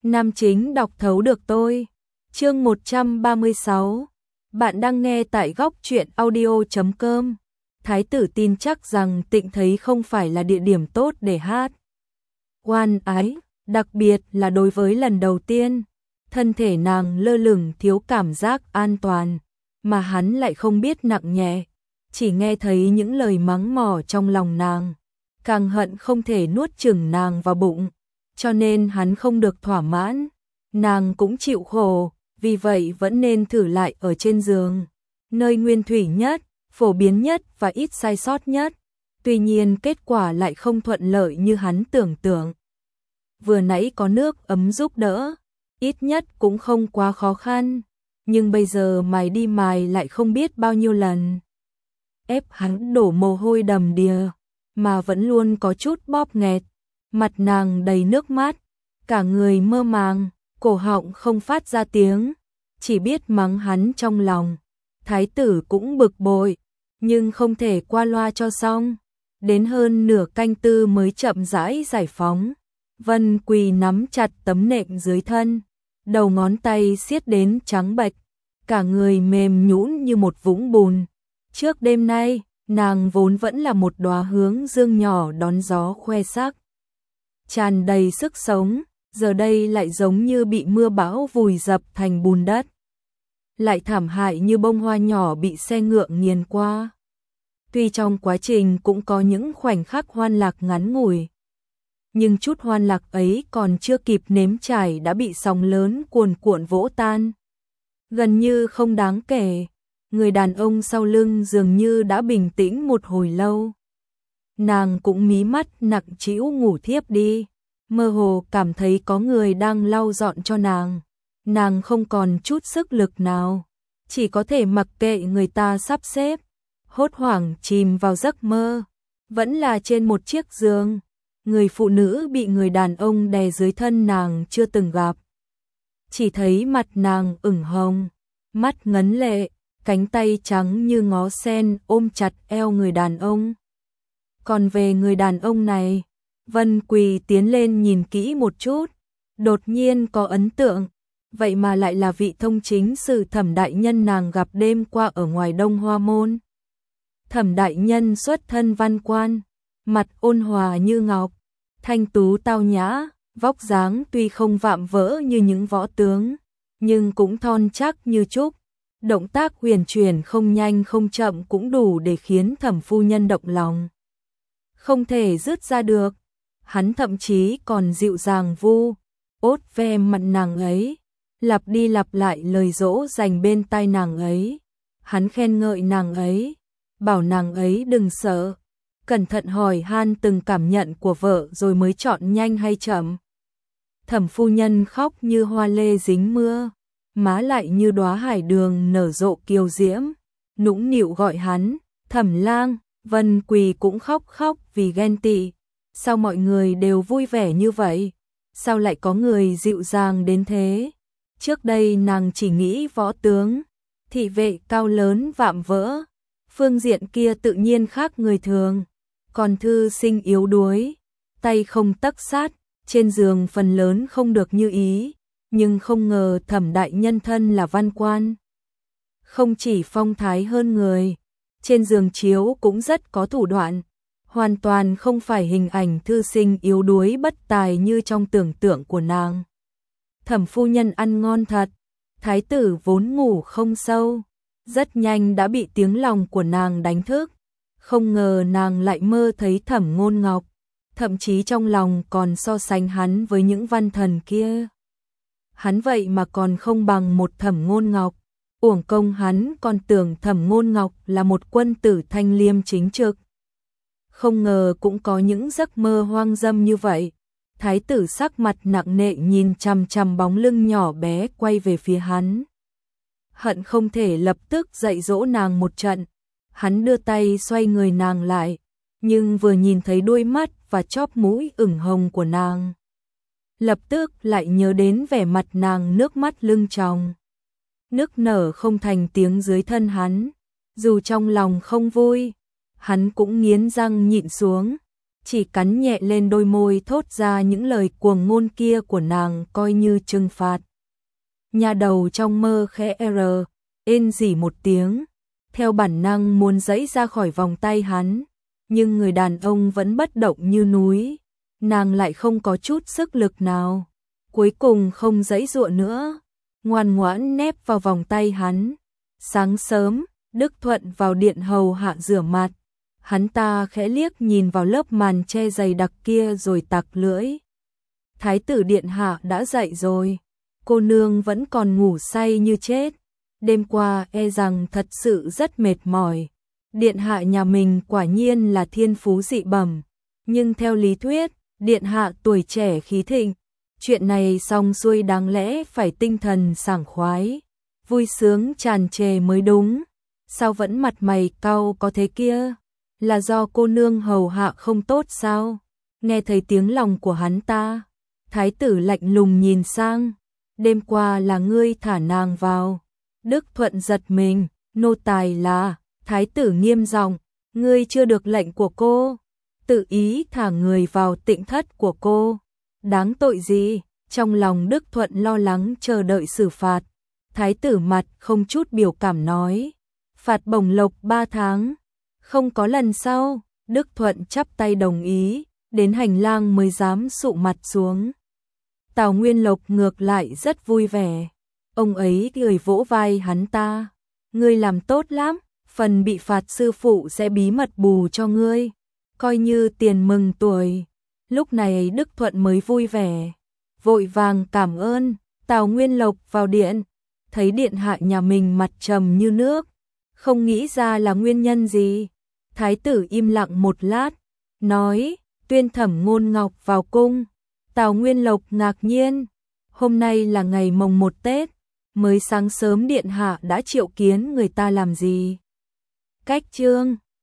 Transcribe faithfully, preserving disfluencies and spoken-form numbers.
Nam chính đọc thấu được tôi. Chương một trăm ba mươi sáu. Bạn đang nghe tại góc truyện audio chấm com. Thái tử tin chắc rằng Tịnh Thấy không phải là địa điểm tốt để hát oan ái, đặc biệt là đối với lần đầu tiên. Thân thể nàng lơ lửng thiếu cảm giác an toàn, mà hắn lại không biết nặng nhẹ, chỉ nghe thấy những lời mắng mỏ trong lòng nàng, càng hận không thể nuốt chửng nàng vào bụng, cho nên hắn không được thỏa mãn, nàng cũng chịu khổ, vì vậy vẫn nên thử lại ở trên giường, nơi nguyên thủy nhất, phổ biến nhất và ít sai sót nhất. Tuy nhiên kết quả lại không thuận lợi như hắn tưởng tượng. Vừa nãy có nước ấm giúp đỡ, ít nhất cũng không quá khó khăn, nhưng bây giờ mài đi mài lại không biết bao nhiêu lần. Ép hắn đổ mồ hôi đầm đìa, mà vẫn luôn có chút bóp nghẹt, mặt nàng đầy nước mắt, cả người mơ màng, cổ họng không phát ra tiếng, chỉ biết mắng hắn trong lòng. Thái tử cũng bực bội, nhưng không thể qua loa cho xong. Đến hơn nửa canh tư mới chậm rãi giải phóng. Vân Quỳ nắm chặt tấm nệm dưới thân, đầu ngón tay siết đến trắng bệch, cả người mềm nhũn như một vũng bùn. Trước đêm nay, nàng vốn vẫn là một đóa hướng dương nhỏ đón gió khoe sắc, tràn đầy sức sống, giờ đây lại giống như bị mưa bão vùi dập thành bùn đất, lại thảm hại như bông hoa nhỏ bị xe ngựa nghiền qua. Tuy trong quá trình cũng có những khoảnh khắc hoan lạc ngắn ngủi, nhưng chút hoan lạc ấy còn chưa kịp nếm trải đã bị sóng lớn cuồn cuộn vỗ tan. Gần như không đáng kể, người đàn ông sau lưng dường như đã bình tĩnh một hồi lâu. Nàng cũng mí mắt nặng trĩu ngủ thiếp đi, mơ hồ cảm thấy có người đang lau dọn cho nàng. Nàng không còn chút sức lực nào, chỉ có thể mặc kệ người ta sắp xếp, hốt hoảng chìm vào giấc mơ. Vẫn là trên một chiếc giường, người phụ nữ bị người đàn ông đè dưới thân nàng chưa từng gặp. Chỉ thấy mặt nàng ửng hồng, mắt ngấn lệ, cánh tay trắng như ngó sen ôm chặt eo người đàn ông. Còn về người đàn ông này, Vân Quỳ tiến lên nhìn kỹ một chút, đột nhiên có ấn tượng. Vậy mà lại là vị thông chính sử Thẩm đại nhân nàng gặp đêm qua ở ngoài Đông Hoa môn. Thẩm đại nhân xuất thân văn quan, mặt ôn hòa như ngọc, thanh tú tao nhã, vóc dáng tuy không vạm vỡ như những võ tướng, nhưng cũng thon chắc như trúc, động tác huyền chuyển không nhanh không chậm cũng đủ để khiến Thẩm phu nhân động lòng. Không thể dứt ra được, hắn thậm chí còn dịu dàng vu ốt ve mặt nàng ấy, lặp đi lặp lại lời dỗ dành bên tai nàng ấy. Hắn khen ngợi nàng ấy, bảo nàng ấy đừng sợ, cẩn thận hỏi han từng cảm nhận của vợ rồi mới chọn nhanh hay chậm. Thẩm phu nhân khóc như hoa lê dính mưa, má lại như đóa hải đường nở rộ kiều diễm, nũng nịu gọi hắn, Thẩm lang. Vân Quỳ cũng khóc khóc vì ghen tị. Sao mọi người đều vui vẻ như vậy? Sao lại có người dịu dàng đến thế? Trước đây nàng chỉ nghĩ võ tướng, thị vệ cao lớn vạm vỡ, phương diện kia tự nhiên khác người thường, còn thư sinh yếu đuối, tay không tấc sát, trên giường phần lớn không được như ý, nhưng không ngờ Thẩm đại nhân thân là văn quan. Không chỉ phong thái hơn người, trên giường chiếu cũng rất có thủ đoạn, hoàn toàn không phải hình ảnh thư sinh yếu đuối bất tài như trong tưởng tượng của nàng. Thẩm phu nhân ăn ngon thật, thái tử vốn ngủ không sâu, rất nhanh đã bị tiếng lòng của nàng đánh thức, không ngờ nàng lại mơ thấy Thẩm Ngôn Ngọc, thậm chí trong lòng còn so sánh hắn với những văn thần kia. Hắn vậy mà còn không bằng một Thẩm Ngôn Ngọc, uổng công hắn còn tưởng Thẩm Ngôn Ngọc là một quân tử thanh liêm chính trực. Không ngờ cũng có những giấc mơ hoang dâm như vậy. Thái tử sắc mặt nặng nề nhìn chằm chằm bóng lưng nhỏ bé quay về phía hắn. Hận không thể lập tức dạy dỗ nàng một trận. Hắn đưa tay xoay người nàng lại, nhưng vừa nhìn thấy đôi mắt và chóp mũi ửng hồng của nàng, lập tức lại nhớ đến vẻ mặt nàng nước mắt lưng tròng, nức nở không thành tiếng dưới thân hắn. Dù trong lòng không vui, hắn cũng nghiến răng nhịn xuống. chỉ cắn nhẹ lên đôi môi thốt ra những lời cuồng ngôn kia của nàng coi như trừng phạt. Nhà đầu trong mơ khẽ r, ên rỉ một tiếng, theo bản năng muốn giãy ra khỏi vòng tay hắn, nhưng người đàn ông vẫn bất động như núi, nàng lại không có chút sức lực nào, cuối cùng không giãy giụa nữa, ngoan ngoãn nép vào vòng tay hắn. Sáng sớm, Đức Thuận vào điện hầu hạ rửa mặt, hắn ta khẽ liếc nhìn vào lớp màn che dày đặc kia rồi tặc lưỡi. Thái tử điện hạ đã dậy rồi, cô nương vẫn còn ngủ say như chết, đêm qua e rằng thật sự rất mệt mỏi. Điện hạ nhà mình quả nhiên là thiên phú dị bẩm, nhưng theo lý thuyết, điện hạ tuổi trẻ khí thịnh, chuyện này xong xuôi đáng lẽ phải tinh thần sảng khoái, vui sướng tràn trề mới đúng, sao vẫn mặt mày cau có thế kia? Là do cô nương hầu hạ không tốt sao? Nghe thấy tiếng lòng của hắn ta, thái tử lạnh lùng nhìn sang, đêm qua là ngươi thả nàng vào. Đức Thuận giật mình, nô tài là, thái tử nghiêm giọng, ngươi chưa được lệnh của cô, tự ý thả người vào tịnh thất của cô, đáng tội gì? Trong lòng Đức Thuận lo lắng chờ đợi xử phạt, thái tử mặt không chút biểu cảm nói, phạt bổng lộc ba tháng, không có lần sau. Đức Thuận chắp tay đồng ý, đến hành lang mới dám sụ mặt xuống. Tào Nguyên Lộc ngược lại rất vui vẻ, ông ấy cười vỗ vai hắn ta, ngươi làm tốt lắm, phần bị phạt sư phụ sẽ bí mật bù cho ngươi, coi như tiền mừng tuổi. Lúc này Đức Thuận mới vui vẻ, vội vàng cảm ơn. Tào Nguyên Lộc vào điện, thấy điện hạ nhà mình mặt trầm như nước, không nghĩ ra là nguyên nhân gì. Thái tử im lặng một lát, nói, tuyên thẩm Ngôn Ngọc vào cung. Tào Nguyên Lộc ngạc nhiên, hôm nay là ngày mồng một Tết, mới sáng sớm điện hạ đã triệu kiến người ta làm gì? Cách chương